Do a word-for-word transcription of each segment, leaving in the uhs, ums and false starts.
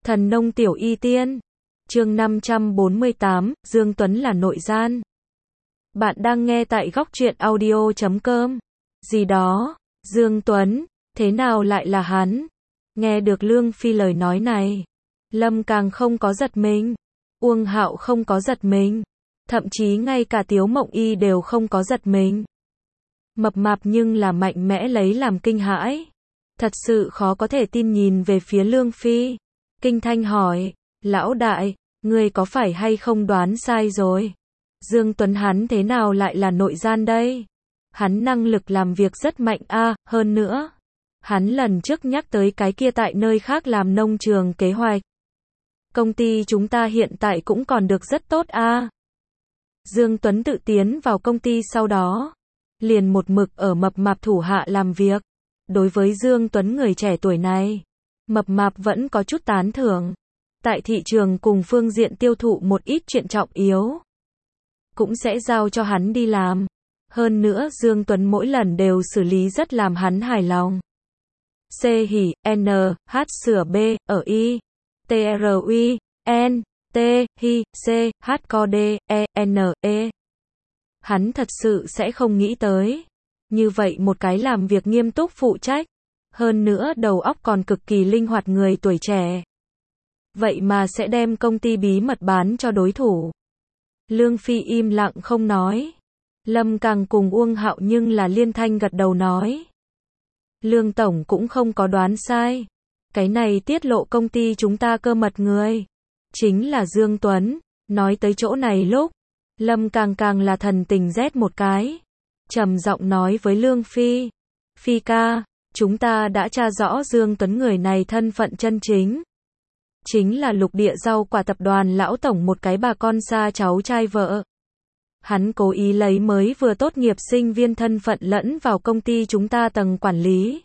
Thần nông tiểu y tiên. Chương năm trăm bốn mươi tám, Dương Tuấn là nội gian. Bạn đang nghe tại góc truyện audio chấm com. Gì đó, Dương Tuấn, thế nào lại là hắn? Nghe được Lương Phi lời nói này, Lâm càng không có giật mình, Uông Hạo không có giật mình, thậm chí ngay cả Tiếu Mộng Y đều không có giật mình. Mập mạp nhưng là mạnh mẽ lấy làm kinh hãi. Thật sự khó có thể tin nhìn về phía Lương Phi. Kinh thanh hỏi, lão đại, ngươi có phải hay không đoán sai rồi? Dương Tuấn hắn thế nào lại là nội gian đây? Hắn năng lực làm việc rất mạnh a, à, hơn nữa. Hắn lần trước nhắc tới cái kia tại nơi khác làm nông trường kế hoạch. Công ty chúng ta hiện tại cũng còn được rất tốt a. À. Dương Tuấn tự tiến vào công ty sau đó, liền một mực ở mập mạp thủ hạ làm việc. Đối với Dương Tuấn người trẻ tuổi này, mập mạp vẫn có chút tán thưởng. Tại thị trường cùng phương diện tiêu thụ một ít chuyện trọng yếu, cũng sẽ giao cho hắn đi làm. Hơn nữa Dương Tuấn mỗi lần đều xử lý rất làm hắn hài lòng. C hỉ, N, H sửa B, ở Y, T R U, N, T, Hi, C, H co D, E, N, E. Hắn thật sự sẽ không nghĩ tới. Như vậy một cái làm việc nghiêm túc phụ trách, hơn nữa đầu óc còn cực kỳ linh hoạt người tuổi trẻ. Vậy mà sẽ đem công ty bí mật bán cho đối thủ. Lương Phi im lặng không nói. Lâm Càng cùng Uông Hạo nhưng là liên thanh gật đầu nói. Lương Tổng cũng không có đoán sai. Cái này tiết lộ công ty chúng ta cơ mật người. Chính là Dương Tuấn. Nói tới chỗ này lúc, Lâm Càng càng là thần tình rét một cái. Trầm giọng nói với Lương Phi. Phi ca, chúng ta đã tra rõ Dương Tuấn người này thân phận chân chính. Chính là lục địa rau quả tập đoàn lão tổng một cái bà con xa cháu trai vợ. Hắn cố ý lấy mới vừa tốt nghiệp sinh viên thân phận lẫn vào công ty chúng ta tầng quản lý.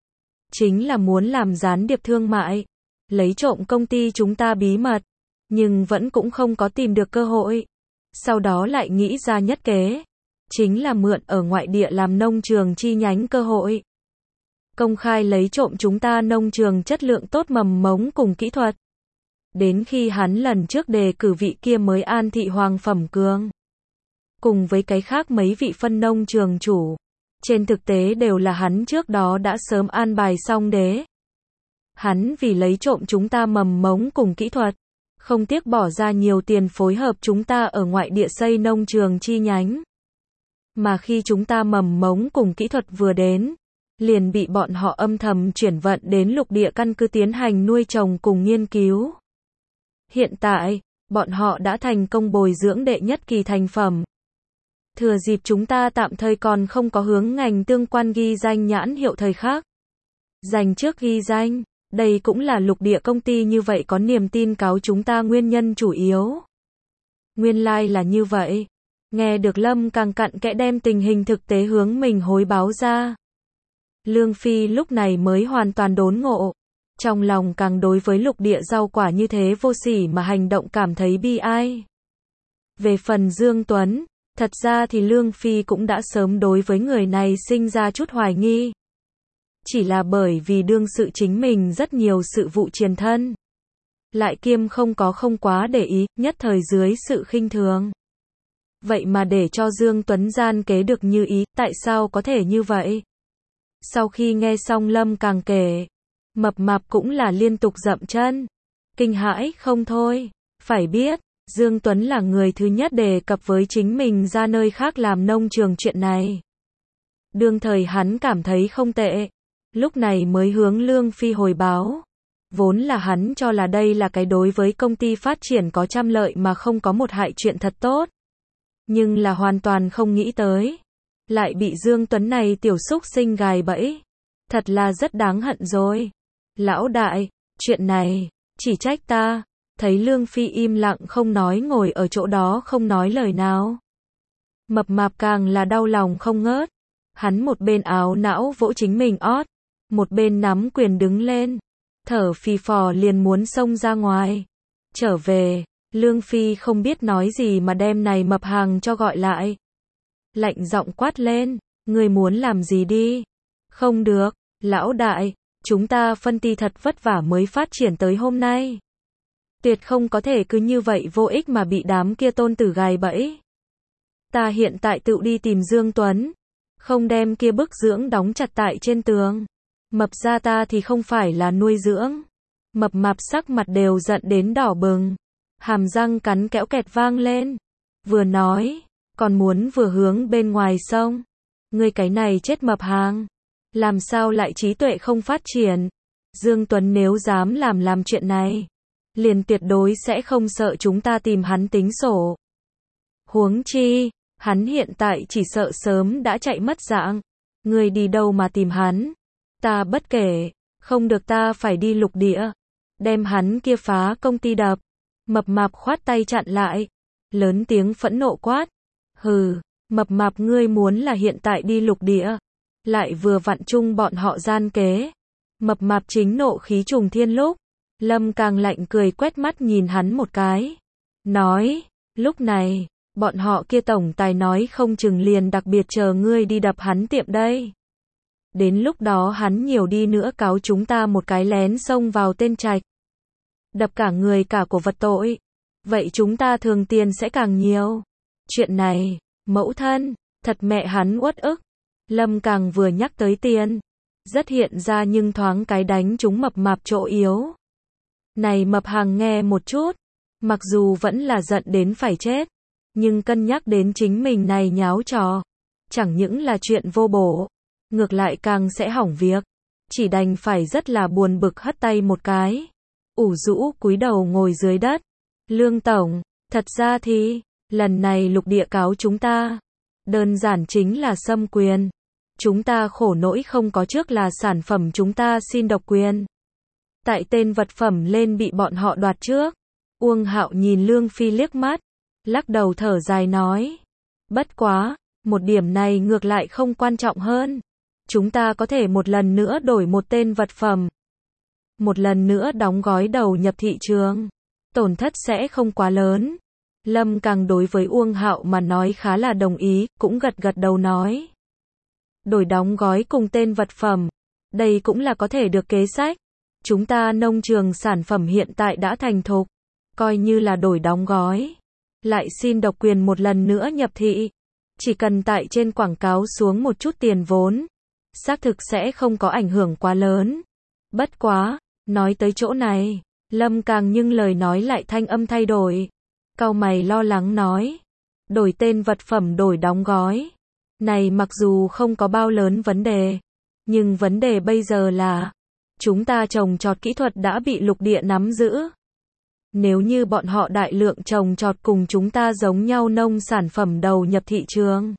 Chính là muốn làm gián điệp thương mại, lấy trộm công ty chúng ta bí mật, nhưng vẫn cũng không có tìm được cơ hội. Sau đó lại nghĩ ra nhất kế, chính là mượn ở ngoại địa làm nông trường chi nhánh cơ hội. Công khai lấy trộm chúng ta nông trường chất lượng tốt mầm mống cùng kỹ thuật. Đến khi hắn lần trước đề cử vị kia mới An Thị Hoàng Phẩm Cường, cùng với cái khác mấy vị phân nông trường chủ, trên thực tế đều là hắn trước đó đã sớm an bài xong đế. Hắn vì lấy trộm chúng ta mầm mống cùng kỹ thuật, không tiếc bỏ ra nhiều tiền phối hợp chúng ta ở ngoại địa xây nông trường chi nhánh. Mà khi chúng ta mầm mống cùng kỹ thuật vừa đến, liền bị bọn họ âm thầm chuyển vận đến lục địa căn cứ tiến hành nuôi trồng cùng nghiên cứu. Hiện tại, bọn họ đã thành công bồi dưỡng đệ nhất kỳ thành phẩm. Thừa dịp chúng ta tạm thời còn không có hướng ngành tương quan ghi danh nhãn hiệu thời khác. Dành trước ghi danh, đây cũng là lục địa công ty như vậy có niềm tin cáo chúng ta nguyên nhân chủ yếu. Nguyên lai like là như vậy. Nghe được Lâm càng cặn kẽ đem tình hình thực tế hướng mình hối báo ra. Lương Phi lúc này mới hoàn toàn đốn ngộ. Trong lòng càng đối với lục địa rau quả như thế vô sỉ mà hành động cảm thấy bi ai. Về phần Dương Tuấn, thật ra thì Lương Phi cũng đã sớm đối với người này sinh ra chút hoài nghi. Chỉ là bởi vì đương sự chính mình rất nhiều sự vụ triền thân. Lại kiêm không có không quá để ý, nhất thời dưới sự khinh thường. Vậy mà để cho Dương Tuấn gian kế được như ý, tại sao có thể như vậy? Sau khi nghe xong Lâm càng kể, mập mạp cũng là liên tục dậm chân. Kinh hãi không thôi. Phải biết, Dương Tuấn là người thứ nhất đề cập với chính mình ra nơi khác làm nông trường chuyện này. Đương thời hắn cảm thấy không tệ. Lúc này mới hướng Lương Phi hồi báo. Vốn là hắn cho là đây là cái đối với công ty phát triển có trăm lợi mà không có một hại chuyện thật tốt. Nhưng là hoàn toàn không nghĩ tới. Lại bị Dương Tuấn này tiểu xúc sinh gài bẫy. Thật là rất đáng hận rồi. Lão đại, chuyện này, chỉ trách ta. Thấy Lương Phi im lặng không nói ngồi ở chỗ đó không nói lời nào. Mập mạp càng là đau lòng không ngớt. Hắn một bên áo não vỗ chính mình ót, một bên nắm quyền đứng lên. Thở phì phò liền muốn xông ra ngoài. Trở về, Lương Phi không biết nói gì mà đem này mập hàng cho gọi lại. Lạnh giọng quát lên, người muốn làm gì đi? Không được, lão đại, chúng ta phân ty thật vất vả mới phát triển tới hôm nay. Tuyệt không có thể cứ như vậy vô ích mà bị đám kia tôn tử gài bẫy. Ta hiện tại tự đi tìm Dương Tuấn, không đem kia bức dưỡng đóng chặt tại trên tường. Mập ra ta thì không phải là nuôi dưỡng. Mập mạp sắc mặt đều giận đến đỏ bừng, hàm răng cắn kẽo kẹt vang lên. Vừa nói, còn muốn vừa hướng bên ngoài xông. Ngươi cái này chết mập hàng, làm sao lại trí tuệ không phát triển? Dương Tuấn nếu dám làm làm chuyện này, liền tuyệt đối sẽ không sợ chúng ta tìm hắn tính sổ. Huống chi, hắn hiện tại chỉ sợ sớm đã chạy mất dạng. Ngươi đi đâu mà tìm hắn? Ta bất kể, không được ta phải đi lục địa, đem hắn kia phá công ty đập. Mập mạp khoát tay chặn lại, lớn tiếng phẫn nộ quát. Hừ, mập mạp ngươi muốn là hiện tại đi lục địa, lại vừa vặn chung bọn họ gian kế. Mập mạp chính nộ khí trùng thiên lúc, Lâm càng lạnh cười quét mắt nhìn hắn một cái. Nói, lúc này, bọn họ kia tổng tài nói không chừng liền đặc biệt chờ ngươi đi đập hắn tiệm đây. Đến lúc đó hắn nhiều đi nữa cáo chúng ta một cái lén xông vào tên trạch, đập cả người cả của vật tội. Vậy chúng ta thường tiền sẽ càng nhiều. Chuyện này, mẫu thân, thật mẹ hắn uất ức. Lâm càng vừa nhắc tới tiền, rất hiện ra nhưng thoáng cái đánh chúng mập mạp chỗ yếu. Này mập hàng nghe một chút, mặc dù vẫn là giận đến phải chết, nhưng cân nhắc đến chính mình này nháo trò, chẳng những là chuyện vô bổ, ngược lại càng sẽ hỏng việc, chỉ đành phải rất là buồn bực hất tay một cái, ủ rũ cúi đầu ngồi dưới đất. Lương tổng, thật ra thì, lần này lục địa cáo chúng ta, đơn giản chính là xâm quyền. Chúng ta khổ nỗi không có trước là sản phẩm chúng ta xin độc quyền. Tại tên vật phẩm lên bị bọn họ đoạt trước. Uông Hạo nhìn Lương Phi liếc mắt, lắc đầu thở dài nói. Bất quá, một điểm này ngược lại không quan trọng hơn. Chúng ta có thể một lần nữa đổi một tên vật phẩm. Một lần nữa đóng gói đầu nhập thị trường. Tổn thất sẽ không quá lớn. Lâm càng đối với Uông Hạo mà nói khá là đồng ý, cũng gật gật đầu nói. Đổi đóng gói cùng tên vật phẩm. Đây cũng là có thể được kế sách. Chúng ta nông trường sản phẩm hiện tại đã thành thục. Coi như là đổi đóng gói. Lại xin độc quyền một lần nữa nhập thị. Chỉ cần tại trên quảng cáo xuống một chút tiền vốn. Xác thực sẽ không có ảnh hưởng quá lớn. Bất quá, nói tới chỗ này, Lâm càng nhưng lời nói lại thanh âm thay đổi. Cau mày lo lắng nói. Đổi tên vật phẩm đổi đóng gói. Này mặc dù không có bao lớn vấn đề, nhưng vấn đề bây giờ là, chúng ta trồng trọt kỹ thuật đã bị lục địa nắm giữ. Nếu như bọn họ đại lượng trồng trọt cùng chúng ta giống nhau nông sản phẩm đầu nhập thị trường,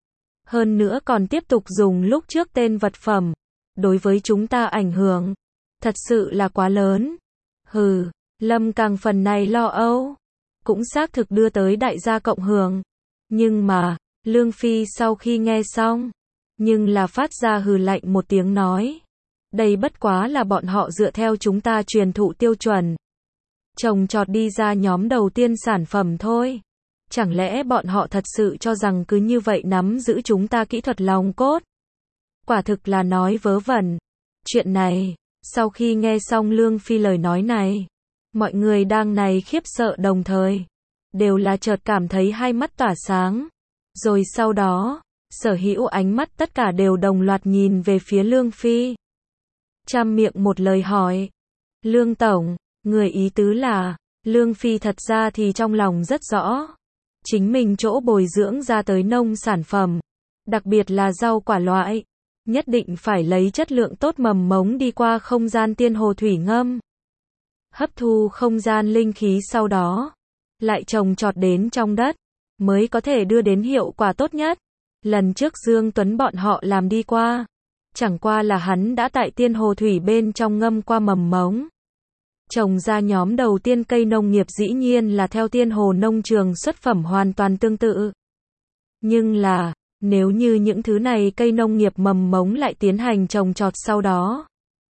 hơn nữa còn tiếp tục dùng lúc trước tên vật phẩm, đối với chúng ta ảnh hưởng, thật sự là quá lớn. Hừ, Lâm càng phần này lo âu, cũng xác thực đưa tới đại gia cộng hưởng. Nhưng mà, Lương Phi sau khi nghe xong, nhưng là phát ra hừ lạnh một tiếng nói. Đây bất quá là bọn họ dựa theo chúng ta truyền thụ tiêu chuẩn. Trồng trọt đi ra nhóm đầu tiên sản phẩm thôi. Chẳng lẽ bọn họ thật sự cho rằng cứ như vậy nắm giữ chúng ta kỹ thuật lòng cốt? Quả thực là nói vớ vẩn. Chuyện này, sau khi nghe xong Lương Phi lời nói này, mọi người đang này khiếp sợ đồng thời, đều là chợt cảm thấy hai mắt tỏa sáng. Rồi sau đó, sở hữu ánh mắt tất cả đều đồng loạt nhìn về phía Lương Phi. Trăm miệng một lời hỏi. Lương Tổng, người ý tứ là, Lương Phi thật ra thì trong lòng rất rõ. Chính mình chỗ bồi dưỡng ra tới nông sản phẩm, đặc biệt là rau quả loại, nhất định phải lấy chất lượng tốt mầm mống đi qua không gian tiên hồ thủy ngâm. Hấp thu không gian linh khí sau đó, lại trồng trọt đến trong đất, mới có thể đưa đến hiệu quả tốt nhất. Lần trước Dương Tuấn bọn họ làm đi qua, chẳng qua là hắn đã tại tiên hồ thủy bên trong ngâm qua mầm mống. Trồng ra nhóm đầu tiên cây nông nghiệp dĩ nhiên là theo tiên hồ nông trường xuất phẩm hoàn toàn tương tự. Nhưng là, nếu như những thứ này cây nông nghiệp mầm mống lại tiến hành trồng trọt sau đó,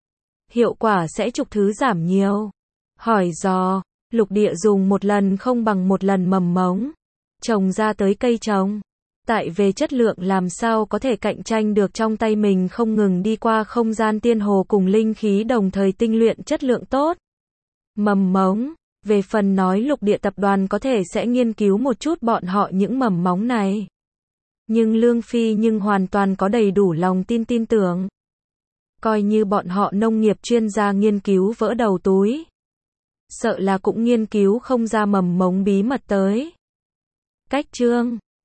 hiệu quả sẽ chục thứ giảm nhiều. Hỏi dò, lục địa dùng một lần không bằng một lần mầm mống, trồng ra tới cây trồng. Tại về chất lượng làm sao có thể cạnh tranh được trong tay mình không ngừng đi qua không gian tiên hồ cùng linh khí đồng thời tinh luyện chất lượng tốt. Mầm mống, Về phần nói lục địa tập đoàn có thể sẽ nghiên cứu một chút bọn họ những mầm móng này. Nhưng Lương Phi nhưng hoàn toàn có đầy đủ lòng tin tin tưởng. Coi như bọn họ nông nghiệp chuyên gia nghiên cứu vỡ đầu túi. Sợ là cũng nghiên cứu không ra mầm mống bí mật tới. Cách chương